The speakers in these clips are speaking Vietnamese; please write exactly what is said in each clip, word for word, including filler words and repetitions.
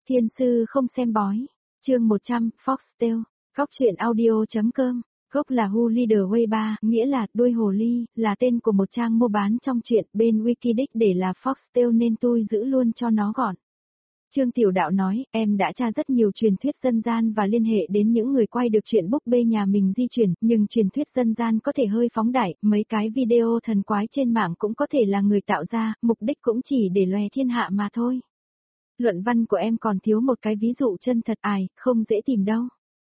Thiên sư không xem bói. Chương một trăm, Foxtail. Góc truyện audio.com. Gốc là Who Leader Way ba, nghĩa là đuôi hồ ly, là tên của một trang mua bán trong truyện, bên Wikidic để là Foxtail nên tôi giữ luôn cho nó gọn. Trương Tiểu Đạo nói, em đã tra rất nhiều truyền thuyết dân gian và liên hệ đến những người quay được chuyện búp bê nhà mình di chuyển, nhưng truyền thuyết dân gian có thể hơi phóng đại, mấy cái video thần quái trên mạng cũng có thể là người tạo ra, mục đích cũng chỉ để lòe thiên hạ mà thôi. Luận văn của em còn thiếu một cái ví dụ chân thật ài, không dễ tìm đâu.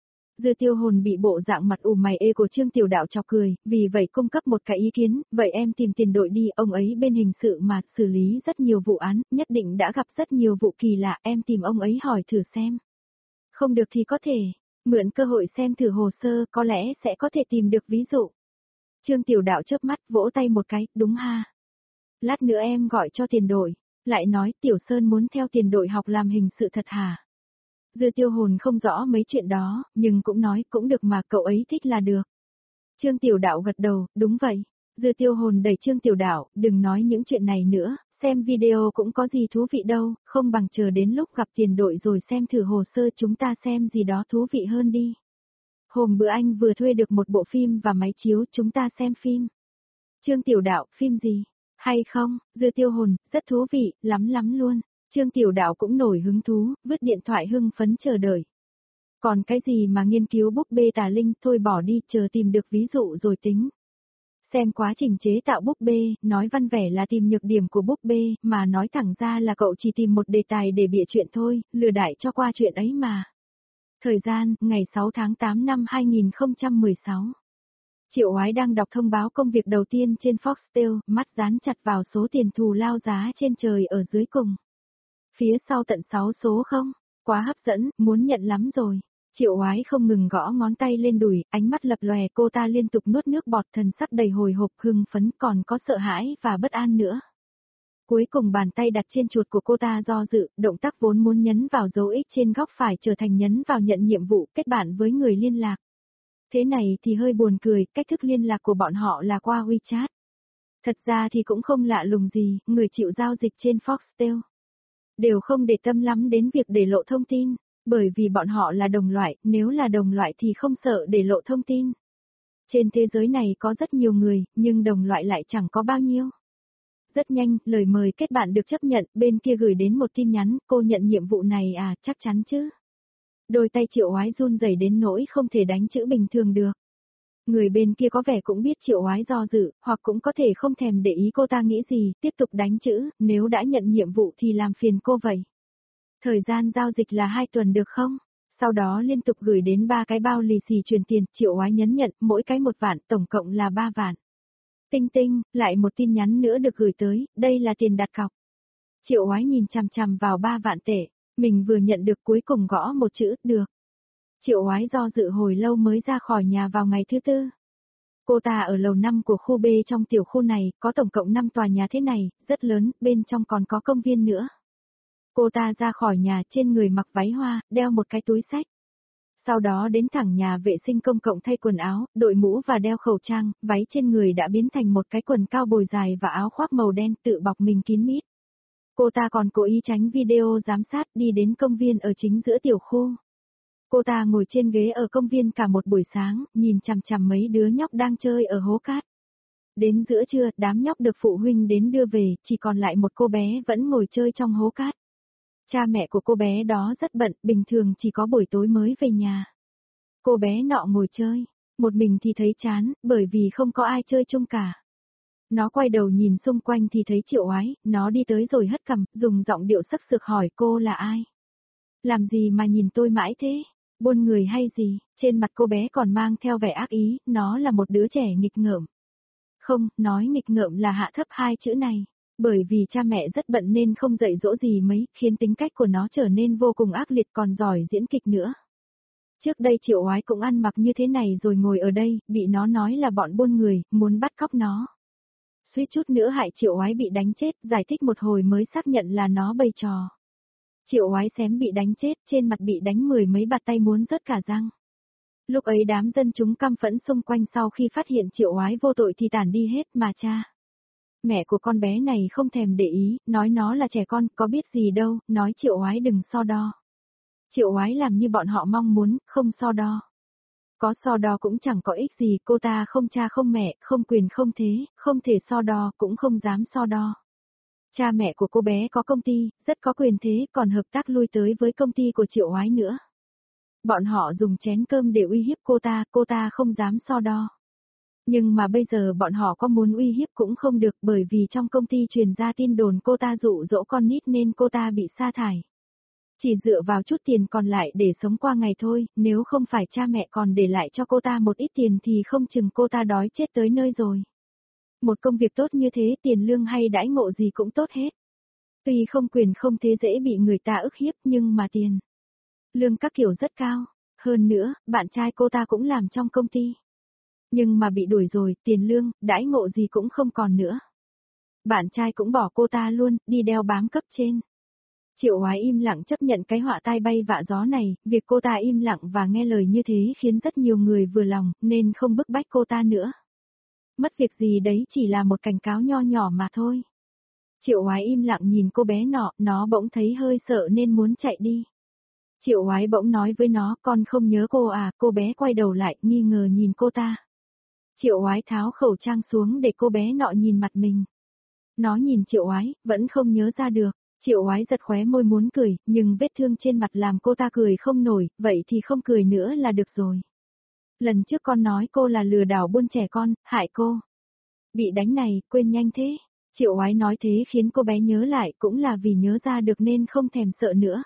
Dư Tiêu Hồn bị bộ dạng mặt ủ mày ê của Trương Tiểu Đạo chọc cười, vì vậy cung cấp một cái ý kiến, vậy em tìm tiền đội đi, ông ấy bên hình sự mà, xử lý rất nhiều vụ án, nhất định đã gặp rất nhiều vụ kỳ lạ, em tìm ông ấy hỏi thử xem. Không được thì có thể, mượn cơ hội xem thử hồ sơ, có lẽ sẽ có thể tìm được ví dụ. Trương Tiểu Đạo chớp mắt, vỗ tay một cái, đúng ha. Lát nữa em gọi cho tiền đội, lại nói Tiểu Sơn muốn theo tiền đội học làm hình sự thật hả? Dư Tiêu Hồn không rõ mấy chuyện đó, nhưng cũng nói cũng được mà cậu ấy thích là được. Trương Tiểu Đạo gật đầu, đúng vậy. Dư Tiêu Hồn đẩy Trương Tiểu Đạo, đừng nói những chuyện này nữa, xem video cũng có gì thú vị đâu, không bằng chờ đến lúc gặp tiền đội rồi xem thử hồ sơ chúng ta xem gì đó thú vị hơn đi. Hôm bữa anh vừa thuê được một bộ phim và máy chiếu, chúng ta xem phim. Trương Tiểu Đạo, phim gì? Hay không? Dư Tiêu Hồn, rất thú vị, lắm lắm luôn. Trương Tiểu Đạo cũng nổi hứng thú, vứt điện thoại hưng phấn chờ đợi. Còn cái gì mà nghiên cứu búp bê tà linh, thôi bỏ đi, chờ tìm được ví dụ rồi tính. Xem quá trình chế tạo búp bê, nói văn vẻ là tìm nhược điểm của búp bê, mà nói thẳng ra là cậu chỉ tìm một đề tài để bịa chuyện thôi, lừa đảo cho qua chuyện ấy mà. Thời gian, ngày sáu tháng tám năm hai nghìn không trăm mười sáu. Triệu Oái đang đọc thông báo công việc đầu tiên trên Foxtail, mắt dán chặt vào số tiền thù lao giá trên trời ở dưới cùng. Phía sau tận sáu số không? Quá hấp dẫn, muốn nhận lắm rồi. Triệu Oái không ngừng gõ ngón tay lên đùi, ánh mắt lập lòe, cô ta liên tục nuốt nước bọt, thần sắc đầy hồi hộp, hưng phấn, còn có sợ hãi và bất an nữa. Cuối cùng bàn tay đặt trên chuột của cô ta do dự, động tác vốn muốn nhấn vào dấu X trên góc phải trở thành nhấn vào nhận nhiệm vụ, kết bạn với người liên lạc. Thế này thì hơi buồn cười, cách thức liên lạc của bọn họ là qua WeChat. Thật ra thì cũng không lạ lùng gì, người chịu giao dịch trên Foxtail đều không để tâm lắm đến việc để lộ thông tin, bởi vì bọn họ là đồng loại, nếu là đồng loại thì không sợ để lộ thông tin. Trên thế giới này có rất nhiều người, nhưng đồng loại lại chẳng có bao nhiêu. Rất nhanh, lời mời kết bạn được chấp nhận, bên kia gửi đến một tin nhắn, cô nhận nhiệm vụ này à, chắc chắn chứ. Đôi tay Triệu Oái run rẩy đến nỗi không thể đánh chữ bình thường được. Người bên kia có vẻ cũng biết Triệu Oái do dự, hoặc cũng có thể không thèm để ý cô ta nghĩ gì, tiếp tục đánh chữ, nếu đã nhận nhiệm vụ thì làm phiền cô vậy. Thời gian giao dịch là hai tuần được không? Sau đó liên tục gửi đến ba cái bao lì xì truyền tiền, Triệu Oái nhấn nhận, mỗi cái một vạn, tổng cộng là ba vạn. Tinh tinh, lại một tin nhắn nữa được gửi tới, đây là tiền đặt cọc. Triệu Oái nhìn chằm chằm vào ba vạn tệ, mình vừa nhận được cuối cùng gõ một chữ, được. Triệu Oái do dự hồi lâu mới ra khỏi nhà vào ngày thứ tư. Cô ta ở lầu năm của khu B trong tiểu khu này, có tổng cộng năm tòa nhà thế này, rất lớn, bên trong còn có công viên nữa. Cô ta ra khỏi nhà trên người mặc váy hoa, đeo một cái túi xách. Sau đó đến thẳng nhà vệ sinh công cộng thay quần áo, đội mũ và đeo khẩu trang, váy trên người đã biến thành một cái quần cao bồi dài và áo khoác màu đen tự bọc mình kín mít. Cô ta còn cố ý tránh video giám sát đi đến công viên ở chính giữa tiểu khu. Cô ta ngồi trên ghế ở công viên cả một buổi sáng, nhìn chằm chằm mấy đứa nhóc đang chơi ở hố cát. Đến giữa trưa, đám nhóc được phụ huynh đến đưa về, chỉ còn lại một cô bé vẫn ngồi chơi trong hố cát. Cha mẹ của cô bé đó rất bận, bình thường chỉ có buổi tối mới về nhà. Cô bé nọ ngồi chơi, một mình thì thấy chán, bởi vì không có ai chơi chung cả. Nó quay đầu nhìn xung quanh thì thấy Triệu Oái, nó đi tới rồi hất cằm, dùng giọng điệu sắc sược hỏi cô là ai. Làm gì mà nhìn tôi mãi thế? Buôn người hay gì? Trên mặt cô bé còn mang theo vẻ ác ý, nó là một đứa trẻ nghịch ngợm. Không, nói nghịch ngợm là hạ thấp hai chữ này. Bởi vì cha mẹ rất bận nên không dạy dỗ gì mấy, khiến tính cách của nó trở nên vô cùng ác liệt còn giỏi diễn kịch nữa. Trước đây Triệu Oái cũng ăn mặc như thế này rồi ngồi ở đây, bị nó nói là bọn buôn người, muốn bắt cóc nó. Suýt chút nữa hại Triệu Oái bị đánh chết, giải thích một hồi mới xác nhận là nó bày trò. Triệu Oái xém bị đánh chết, trên mặt bị đánh mười mấy bạt tay muốn rớt cả răng. Lúc ấy đám dân chúng căm phẫn xung quanh sau khi phát hiện Triệu Oái vô tội thì tản đi hết mà cha. Mẹ của con bé này không thèm để ý, nói nó là trẻ con, có biết gì đâu, nói Triệu Oái đừng so đo. Triệu Oái làm như bọn họ mong muốn, không so đo. Có so đo cũng chẳng có ích gì, cô ta không cha không mẹ, không quyền không thế, không thể so đo, cũng không dám so đo. Cha mẹ của cô bé có công ty, rất có quyền thế, còn hợp tác lui tới với công ty của Triệu Oái nữa. Bọn họ dùng chén cơm để uy hiếp cô ta, cô ta không dám so đo. Nhưng mà bây giờ bọn họ có muốn uy hiếp cũng không được, bởi vì trong công ty truyền ra tin đồn cô ta dụ dỗ con nít nên cô ta bị sa thải. Chỉ dựa vào chút tiền còn lại để sống qua ngày thôi, nếu không phải cha mẹ còn để lại cho cô ta một ít tiền thì không chừng cô ta đói chết tới nơi rồi. Một công việc tốt như thế, tiền lương hay đãi ngộ gì cũng tốt hết. Tuy không quyền không thế dễ bị người ta ức hiếp nhưng mà tiền lương các kiểu rất cao. Hơn nữa, bạn trai cô ta cũng làm trong công ty. Nhưng mà bị đuổi rồi, tiền lương, đãi ngộ gì cũng không còn nữa. Bạn trai cũng bỏ cô ta luôn, đi đeo bám cấp trên. Triệu Oái im lặng chấp nhận cái họa tai bay vạ gió này, việc cô ta im lặng và nghe lời như thế khiến rất nhiều người vừa lòng, nên không bức bách cô ta nữa. Mất việc gì đấy chỉ là một cảnh cáo nho nhỏ mà thôi. Triệu Oái im lặng nhìn cô bé nọ, nó bỗng thấy hơi sợ nên muốn chạy đi. Triệu Oái bỗng nói với nó, con không nhớ cô à, cô bé quay đầu lại, nghi ngờ nhìn cô ta. Triệu Oái tháo khẩu trang xuống để cô bé nọ nhìn mặt mình. Nó nhìn Triệu Oái, vẫn không nhớ ra được. Triệu Oái giật khóe môi muốn cười, nhưng vết thương trên mặt làm cô ta cười không nổi, vậy thì không cười nữa là được rồi. Lần trước con nói cô là lừa đảo buôn trẻ con, hại cô. Bị đánh này, quên nhanh thế. Triệu Oái nói thế khiến cô bé nhớ lại, cũng là vì nhớ ra được nên không thèm sợ nữa.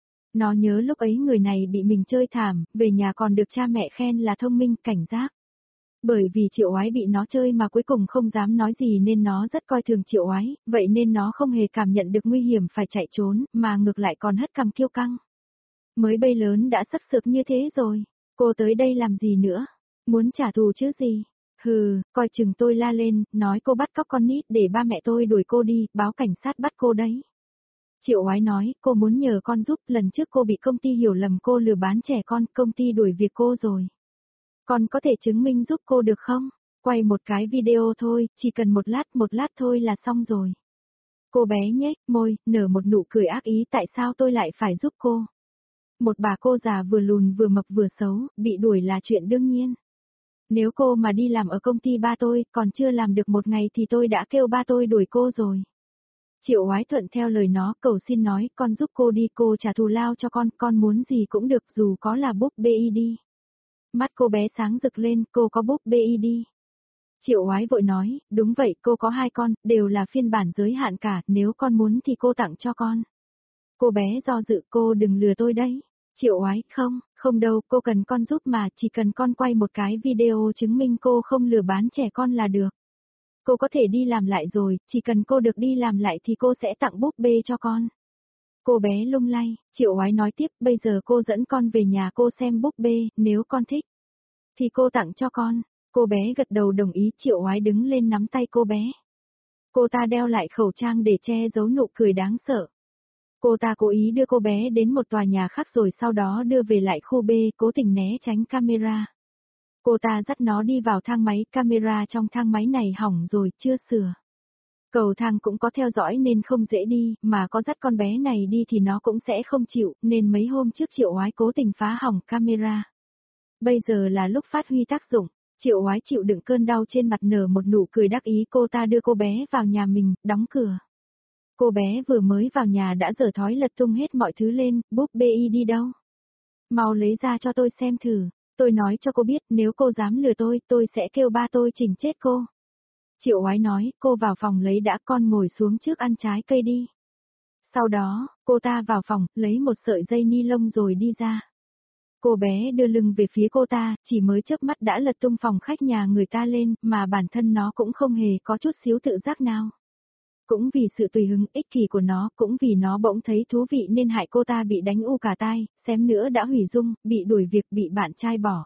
Nó nhớ lúc ấy người này bị mình chơi thảm, về nhà còn được cha mẹ khen là thông minh, cảnh giác. Bởi vì Triệu Oái bị nó chơi mà cuối cùng không dám nói gì nên nó rất coi thường Triệu Oái, vậy nên nó không hề cảm nhận được nguy hiểm phải chạy trốn, mà ngược lại còn hất cằm kiêu căng. Mới bay lớn đã sắp sược như thế rồi, cô tới đây làm gì nữa? Muốn trả thù chứ gì? Hừ, coi chừng tôi la lên, nói cô bắt cóc con nít để ba mẹ tôi đuổi cô đi, báo cảnh sát bắt cô đấy. Triệu Oái nói, cô muốn nhờ con giúp, lần trước cô bị công ty hiểu lầm cô lừa bán trẻ con, công ty đuổi việc cô rồi. Con có thể chứng minh giúp cô được không? Quay một cái video thôi, chỉ cần một lát một lát thôi là xong rồi. Cô bé nhếch môi, nở một nụ cười ác ý, tại sao tôi lại phải giúp cô? Một bà cô già vừa lùn vừa mập vừa xấu, bị đuổi là chuyện đương nhiên. Nếu cô mà đi làm ở công ty ba tôi, còn chưa làm được một ngày thì tôi đã kêu ba tôi đuổi cô rồi. Triệu Oái thuận theo lời nó, cầu xin nói, con giúp cô đi, cô trả thù lao cho con, con muốn gì cũng được dù có là búp bê i đi. Mắt cô bé sáng rực lên, cô có búp bê i đi. Triệu Oái vội nói, đúng vậy, cô có hai con, đều là phiên bản giới hạn cả, nếu con muốn thì cô tặng cho con. Cô bé do dự, cô đừng lừa tôi đấy. Triệu Oái, không, không đâu, cô cần con giúp mà, chỉ cần con quay một cái video chứng minh cô không lừa bán trẻ con là được. Cô có thể đi làm lại rồi, chỉ cần cô được đi làm lại thì cô sẽ tặng búp bê cho con. Cô bé lung lay, Triệu Oái nói tiếp, bây giờ cô dẫn con về nhà cô xem búp bê, nếu con thích thì cô tặng cho con. Cô bé gật đầu đồng ý, Triệu Oái đứng lên nắm tay cô bé. Cô ta đeo lại khẩu trang để che giấu nụ cười đáng sợ. Cô ta cố ý đưa cô bé đến một tòa nhà khác rồi sau đó đưa về lại khu B, cố tình né tránh camera. Cô ta dắt nó đi vào thang máy, camera trong thang máy này hỏng rồi, chưa sửa. Cầu thang cũng có theo dõi nên không dễ đi, mà có dắt con bé này đi thì nó cũng sẽ không chịu, nên mấy hôm trước Triệu Oái cố tình phá hỏng camera. Bây giờ là lúc phát huy tác dụng, Triệu Oái chịu đựng cơn đau trên mặt nở một nụ cười đắc ý, cô ta đưa cô bé vào nhà mình, đóng cửa. Cô bé vừa mới vào nhà đã dở thói lật tung hết mọi thứ lên, búp bê i đi đâu? Mau lấy ra cho tôi xem thử, tôi nói cho cô biết nếu cô dám lừa tôi, tôi sẽ kêu ba tôi chỉnh chết cô. Triệu Oái nói, cô vào phòng lấy đã, con ngồi xuống trước ăn trái cây đi. Sau đó, cô ta vào phòng, lấy một sợi dây ni lông rồi đi ra. Cô bé đưa lưng về phía cô ta, chỉ mới chớp mắt đã lật tung phòng khách nhà người ta lên, mà bản thân nó cũng không hề có chút xíu tự giác nào. Cũng vì sự tùy hứng ích kỷ của nó, cũng vì nó bỗng thấy thú vị nên hại cô ta bị đánh u cả tai, xém nữa đã hủy dung, bị đuổi việc, bị bạn trai bỏ.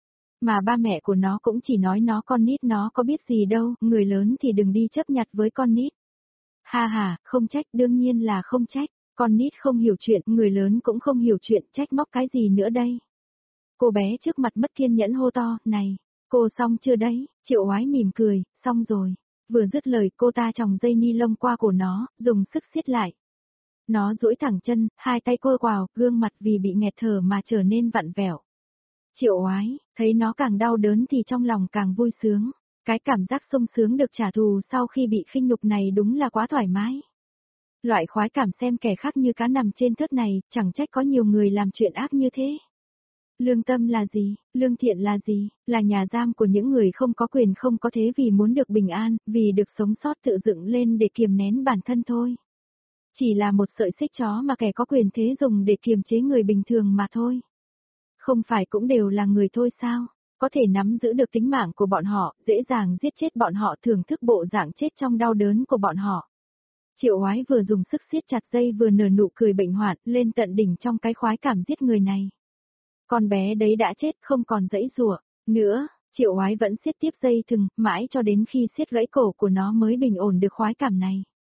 Mà ba mẹ của nó cũng chỉ nói nó con nít, nó có biết gì đâu, người lớn thì đừng đi chấp nhặt với con nít. Ha ha, không trách, đương nhiên là không trách, con nít không hiểu chuyện, người lớn cũng không hiểu chuyện, trách móc cái gì nữa đây. Cô bé trước mặt mất kiên nhẫn hô to, này, cô xong chưa đấy? Triệu Oái mỉm cười, xong rồi. Vừa dứt lời cô ta tròng dây ni lông qua cổ nó, dùng sức siết lại. Nó duỗi thẳng chân, hai tay cô quào, gương mặt vì bị nghẹt thở mà trở nên vặn vẹo. Triệu Oái, thấy nó càng đau đớn thì trong lòng càng vui sướng. Cái cảm giác sung sướng được trả thù sau khi bị khinh nhục này đúng là quá thoải mái. Loại khoái cảm xem kẻ khác như cá nằm trên thớt này, chẳng trách có nhiều người làm chuyện ác như thế. Lương tâm là gì, lương thiện là gì, là nhà giam của những người không có quyền không có thế vì muốn được bình an, vì được sống sót tự dựng lên để kiềm nén bản thân thôi. Chỉ là một sợi xích chó mà kẻ có quyền thế dùng để kiềm chế người bình thường mà thôi. Không phải cũng đều là người thôi sao? Có thể nắm giữ được tính mạng của bọn họ, dễ dàng giết chết bọn họ, thưởng thức bộ dạng chết trong đau đớn của bọn họ. Triệu Oái vừa dùng sức siết chặt dây vừa nở nụ cười bệnh hoạn lên tận đỉnh trong cái khoái cảm giết người này. Con bé đấy đã chết không còn giãy giụa nữa, Triệu Oái vẫn siết tiếp dây thừng, mãi cho đến khi siết gãy cổ của nó mới bình ổn được khoái cảm này.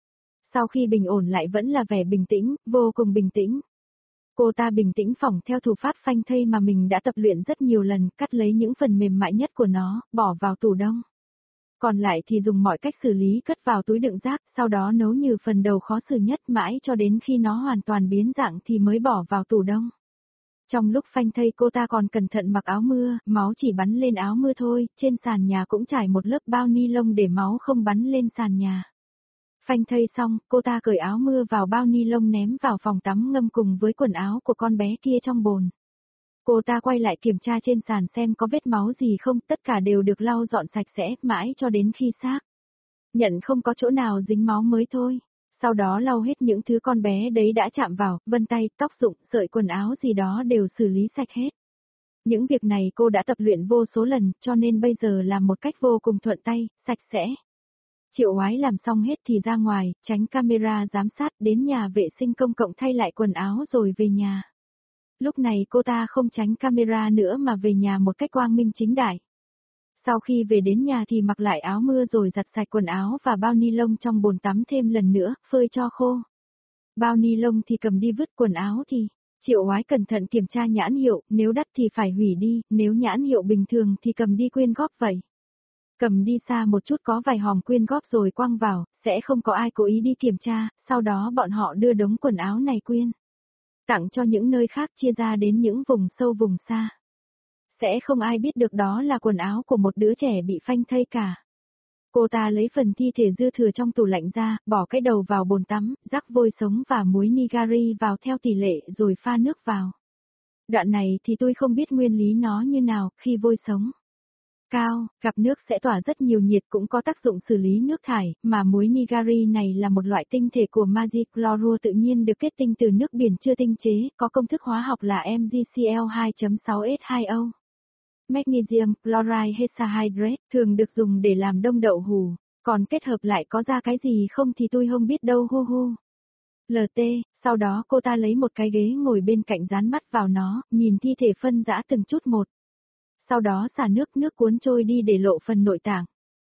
Sau khi bình ổn lại vẫn là vẻ bình tĩnh, vô cùng bình tĩnh. Cô ta bình tĩnh phỏng theo thủ pháp phanh thây mà mình đã tập luyện rất nhiều lần, cắt lấy những phần mềm mại nhất của nó, bỏ vào tủ đông. Còn lại thì dùng mọi cách xử lý cất vào túi đựng rác, sau đó nấu như phần đầu khó xử nhất mãi cho đến khi nó hoàn toàn biến dạng thì mới bỏ vào tủ đông. Trong lúc phanh thây cô ta còn cẩn thận mặc áo mưa, máu chỉ bắn lên áo mưa thôi, trên sàn nhà cũng trải một lớp bao ni lông để máu không bắn lên sàn nhà. Phanh thây xong, cô ta cởi áo mưa vào bao ni lông ném vào phòng tắm ngâm cùng với quần áo của con bé kia trong bồn. Cô ta quay lại kiểm tra trên sàn xem có vết máu gì không, tất cả đều được lau dọn sạch sẽ, mãi cho đến khi xác nhận không có chỗ nào dính máu mới thôi. Sau đó lau hết những thứ con bé đấy đã chạm vào, vân tay, tóc rụng, sợi quần áo gì đó đều xử lý sạch hết. Những việc này cô đã tập luyện vô số lần, cho nên bây giờ làm một cách vô cùng thuận tay, sạch sẽ. Triệu Oái làm xong hết thì ra ngoài, tránh camera giám sát, đến nhà vệ sinh công cộng thay lại quần áo rồi về nhà. Lúc này cô ta không tránh camera nữa mà về nhà một cách quang minh chính đại. Sau khi về đến nhà thì mặc lại áo mưa rồi giặt sạch quần áo và bao ni lông trong bồn tắm thêm lần nữa, phơi cho khô. Bao ni lông thì cầm đi vứt, quần áo thì... Triệu Oái cẩn thận kiểm tra nhãn hiệu, nếu đắt thì phải hủy đi, nếu nhãn hiệu bình thường thì cầm đi quyên góp vậy. Cầm đi xa một chút có vài hòm quyên góp rồi quăng vào, sẽ không có ai cố ý đi kiểm tra, sau đó bọn họ đưa đống quần áo này quyên tặng cho những nơi khác, chia ra đến những vùng sâu vùng xa. Sẽ không ai biết được đó là quần áo của một đứa trẻ bị phanh thây cả. Cô ta lấy phần thi thể dư thừa trong tủ lạnh ra, bỏ cái đầu vào bồn tắm, rắc vôi sống và muối nigari vào theo tỷ lệ rồi pha nước vào. Đoạn này thì tôi không biết nguyên lý nó như nào, khi vôi sống cao, gặp nước sẽ tỏa rất nhiều nhiệt, cũng có tác dụng xử lý nước thải, mà muối nigari này là một loại tinh thể của magie chlorua tự nhiên được kết tinh từ nước biển chưa tinh chế, có công thức hóa học là em giê xê lờ hai chấm sáu S hai O. Magnesium chloride hexahydrate, thường được dùng để làm đông đậu hù, còn kết hợp lại có ra cái gì không thì tôi không biết đâu hu hu. lờ tê, sau đó cô ta lấy một cái ghế ngồi bên cạnh dán mắt vào nó, nhìn thi thể phân rã từng chút một. Sau đó xả nước, nước cuốn trôi đi để lộ phần nội tạng.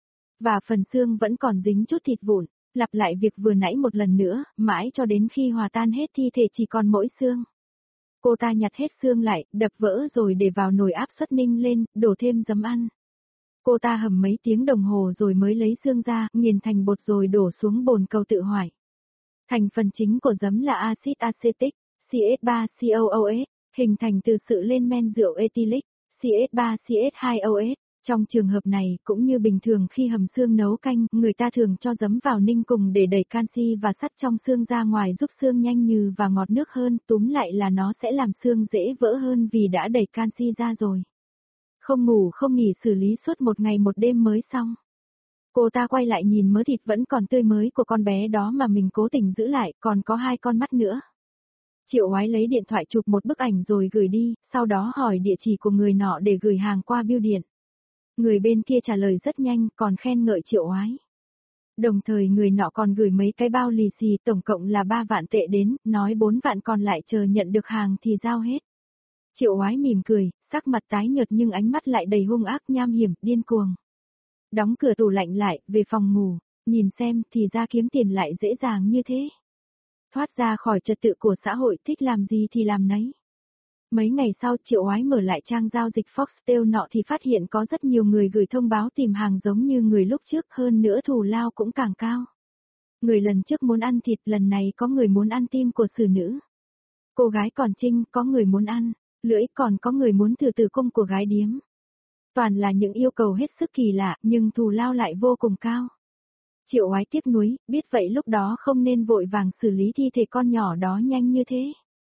Và phần xương vẫn còn dính chút thịt vụn, lặp lại việc vừa nãy một lần nữa, mãi cho đến khi hòa tan hết thi thể chỉ còn mỗi xương. Cô ta nhặt hết xương lại, đập vỡ rồi để vào nồi áp suất ninh lên, đổ thêm giấm ăn. Cô ta hầm mấy tiếng đồng hồ rồi mới lấy xương ra, nghiền thành bột rồi đổ xuống bồn cầu tự hỏa. Thành phần chính của giấm là axit acetic, C H ba C O O S, hình thành từ sự lên men rượu ethylic, C H ba C H hai O S. Trong trường hợp này, cũng như bình thường khi hầm xương nấu canh, người ta thường cho giấm vào ninh cùng để đẩy canxi và sắt trong xương ra ngoài giúp xương nhanh nhừ và ngọt nước hơn, túm lại là nó sẽ làm xương dễ vỡ hơn vì đã đẩy canxi ra rồi. Không ngủ không nghỉ xử lý suốt một ngày một đêm mới xong. Cô ta quay lại nhìn mớ thịt vẫn còn tươi mới của con bé đó mà mình cố tình giữ lại, còn có hai con mắt nữa. Triệu Oái lấy điện thoại chụp một bức ảnh rồi gửi đi, sau đó hỏi địa chỉ của người nọ để gửi hàng qua bưu điện. Người bên kia trả lời rất nhanh, còn khen ngợi Triệu Oái. Đồng thời người nọ còn gửi mấy cái bao lì xì, tổng cộng là ba vạn tệ đến, nói bốn vạn còn lại chờ nhận được hàng thì giao hết. Triệu Oái mỉm cười, sắc mặt tái nhợt nhưng ánh mắt lại đầy hung ác, nham hiểm, điên cuồng. Đóng cửa tủ lạnh lại, về phòng ngủ, nhìn xem thì ra kiếm tiền lại dễ dàng như thế. Thoát ra khỏi trật tự của xã hội, thích làm gì thì làm nấy. Mấy ngày sau Triệu Oái mở lại trang giao dịch Foxtel nọ thì phát hiện có rất nhiều người gửi thông báo tìm hàng giống như người lúc trước, hơn nữa thù lao cũng càng cao. Người lần trước muốn ăn thịt, lần này có người muốn ăn tim của xử nữ. Cô gái còn trinh, có người muốn ăn lưỡi, còn có người muốn thử tử cung của gái điếm. Toàn là những yêu cầu hết sức kỳ lạ, nhưng thù lao lại vô cùng cao. Triệu Oái tiếc nuối, biết vậy lúc đó không nên vội vàng xử lý thi thể con nhỏ đó nhanh như thế.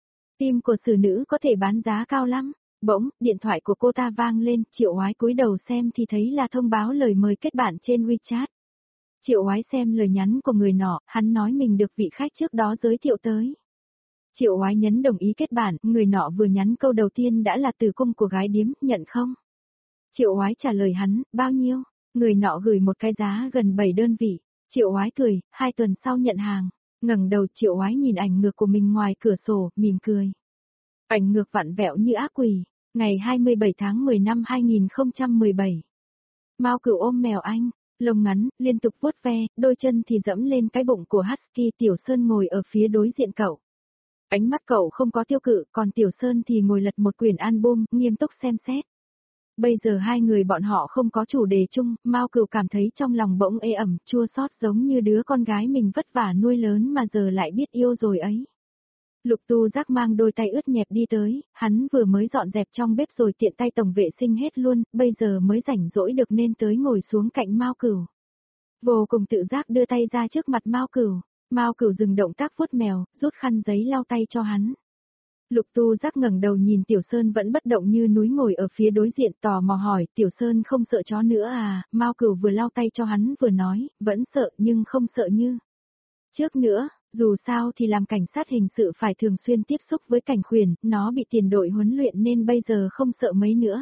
Tim của xử nữ có thể bán giá cao lắm. Bỗng, điện thoại của cô ta vang lên, Triệu Oái cúi đầu xem thì thấy là thông báo lời mời kết bạn trên WeChat. Triệu Oái xem lời nhắn của người nọ, hắn nói mình được vị khách trước đó giới thiệu tới. Triệu Oái nhấn đồng ý kết bạn, người nọ vừa nhắn câu đầu tiên đã là tử cung của gái điếm, nhận không? Triệu Oái trả lời hắn, bao nhiêu? Người nọ gửi một cái giá gần bảy đơn vị. Triệu Oái cười, hai tuần sau nhận hàng. Ngẩng đầu Triệu Oái nhìn ảnh ngược của mình ngoài cửa sổ, mỉm cười. Ảnh ngược vặn vẹo như ác quỷ. Ngày hai mươi bảy tháng mười năm hai nghìn không trăm mười bảy. Mao Cửu ôm mèo anh, lông ngắn, liên tục vuốt ve, đôi chân thì dẫm lên cái bụng của Husky. Tiểu Sơn ngồi ở phía đối diện cậu. Ánh mắt cậu không có tiêu cự, còn Tiểu Sơn thì ngồi lật một quyển album, nghiêm túc xem xét. Bây giờ hai người bọn họ không có chủ đề chung, Mao Cửu cảm thấy trong lòng bỗng ê ẩm, chua xót giống như đứa con gái mình vất vả nuôi lớn mà giờ lại biết yêu rồi ấy. Lục Tu Giác mang đôi tay ướt nhẹp đi tới, hắn vừa mới dọn dẹp trong bếp rồi tiện tay tổng vệ sinh hết luôn, bây giờ mới rảnh rỗi được nên tới ngồi xuống cạnh Mao Cửu. Vô cùng tự giác đưa tay ra trước mặt Mao Cửu, Mao Cửu dừng động tác vuốt mèo, rút khăn giấy lau tay cho hắn. Lục Tu Giác ngẩng đầu nhìn Tiểu Sơn vẫn bất động như núi ngồi ở phía đối diện, tò mò hỏi, Tiểu Sơn không sợ chó nữa à? Mao Cửu vừa lau tay cho hắn vừa nói, vẫn sợ nhưng không sợ như trước nữa, dù sao thì làm cảnh sát hình sự phải thường xuyên tiếp xúc với cảnh khuyển, nó bị tiền đội huấn luyện nên bây giờ không sợ mấy nữa.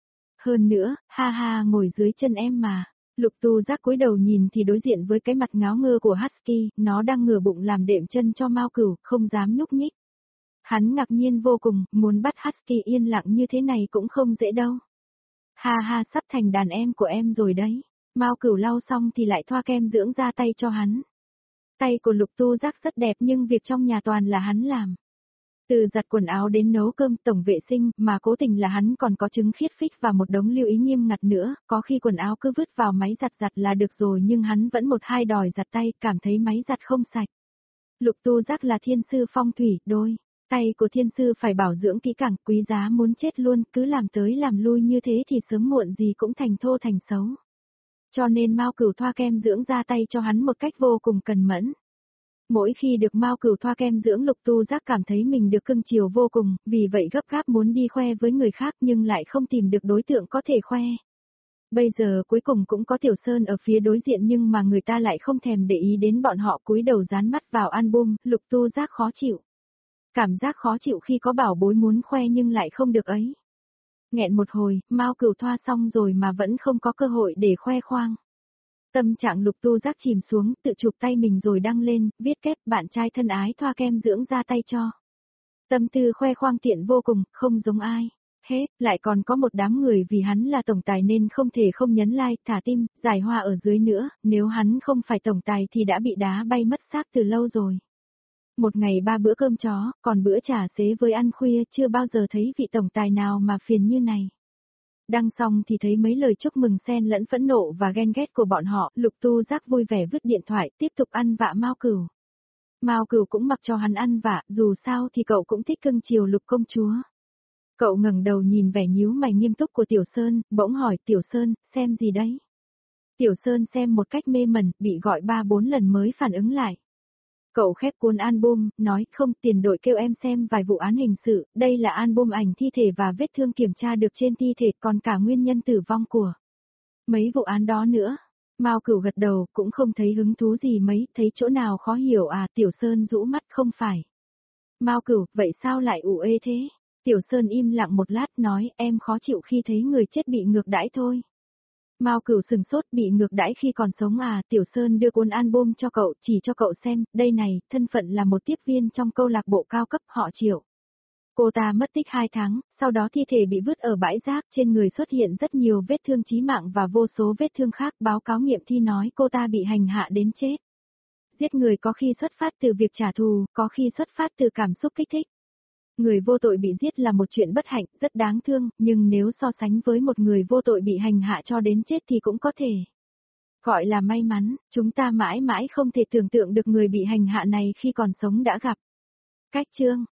Hơn nữa, ha ha ngồi dưới chân em mà. Lục Tu Giác cúi đầu nhìn thì đối diện với cái mặt ngáo ngơ của Husky, nó đang ngửa bụng làm đệm chân cho Mao Cửu, không dám nhúc nhích. Hắn ngạc nhiên vô cùng, muốn bắt Husky yên lặng như thế này cũng không dễ đâu. Ha ha sắp thành đàn em của em rồi đấy. Mao Cửu lau xong thì lại thoa kem dưỡng da tay cho hắn. Tay của Lục Tu Giác rất đẹp nhưng việc trong nhà toàn là hắn làm. Từ giặt quần áo đến nấu cơm, tổng vệ sinh, mà cố tình là hắn còn có chứng khiết phích và một đống lưu ý nghiêm ngặt nữa, có khi quần áo cứ vứt vào máy giặt giặt là được rồi nhưng hắn vẫn một hai đòi giặt tay, cảm thấy máy giặt không sạch. Lục Tu Giác là thiên sư phong thủy, đôi tay của thiên sư phải bảo dưỡng kỹ càng, quý giá muốn chết luôn, cứ làm tới làm lui như thế thì sớm muộn gì cũng thành thô thành xấu. Cho nên Mao Cửu thoa kem dưỡng da tay cho hắn một cách vô cùng cần mẫn. Mỗi khi được Mao Cửu thoa kem dưỡng, Lục Tu Giác cảm thấy mình được cưng chiều vô cùng, vì vậy gấp gáp muốn đi khoe với người khác nhưng lại không tìm được đối tượng có thể khoe. Bây giờ cuối cùng cũng có Tiểu Sơn ở phía đối diện nhưng mà người ta lại không thèm để ý đến bọn họ, cúi đầu dán mắt vào album, Lục Tu Giác khó chịu. Cảm giác khó chịu khi có bảo bối muốn khoe nhưng lại không được ấy. Nghẹn một hồi, Mao Cửu thoa xong rồi mà vẫn không có cơ hội để khoe khoang. Tâm trạng Lục Tu Giác chìm xuống, tự chụp tay mình rồi đăng lên, viết kép bạn trai thân ái thoa kem dưỡng da tay cho. Tâm tư khoe khoang tiện vô cùng, không giống ai. Hết, lại còn có một đám người vì hắn là tổng tài nên không thể không nhấn like, thả tim, giải hoa ở dưới nữa, nếu hắn không phải tổng tài thì đã bị đá bay mất xác từ lâu rồi. Một ngày ba bữa cơm chó, còn bữa trà xế với ăn khuya, chưa bao giờ thấy vị tổng tài nào mà phiền như này. Đăng xong thì thấy mấy lời chúc mừng xen lẫn phẫn nộ và ghen ghét của bọn họ, Lục Tu Giác vui vẻ vứt điện thoại, tiếp tục ăn vạ Mao Cửu. Mao Cửu cũng mặc cho hắn ăn vạ, dù sao thì cậu cũng thích cưng chiều Lục công chúa. Cậu ngẩng đầu nhìn vẻ nhíu mày nghiêm túc của Tiểu Sơn, bỗng hỏi Tiểu Sơn, xem gì đấy? Tiểu Sơn xem một cách mê mẩn, bị gọi ba bốn lần mới phản ứng lại. Cậu khép cuốn album, nói, không, tiền đội kêu em xem vài vụ án hình sự, đây là album ảnh thi thể và vết thương kiểm tra được trên thi thể, còn cả nguyên nhân tử vong của mấy vụ án đó nữa. Mao Cửu gật đầu, cũng không thấy hứng thú gì mấy, thấy chỗ nào khó hiểu à? Tiểu Sơn rũ mắt, không phải. Mao Cửu, vậy sao lại ủ ê thế? Tiểu Sơn im lặng một lát nói, em khó chịu khi thấy người chết bị ngược đãi thôi. Mao Cửu sừng sốt, bị ngược đãi khi còn sống à? Tiểu Sơn đưa cuốn album cho cậu, chỉ cho cậu xem, đây này, thân phận là một tiếp viên trong câu lạc bộ cao cấp họ Triệu. Cô ta mất tích hai tháng, sau đó thi thể bị vứt ở bãi rác, trên người xuất hiện rất nhiều vết thương chí mạng và vô số vết thương khác, báo cáo nghiệm thi nói cô ta bị hành hạ đến chết. Giết người có khi xuất phát từ việc trả thù, có khi xuất phát từ cảm xúc kích thích. Người vô tội bị giết là một chuyện bất hạnh, rất đáng thương, nhưng nếu so sánh với một người vô tội bị hành hạ cho đến chết thì cũng có thể Gọi là may mắn, chúng ta mãi mãi không thể tưởng tượng được người bị hành hạ này khi còn sống đã gặp. Cách chương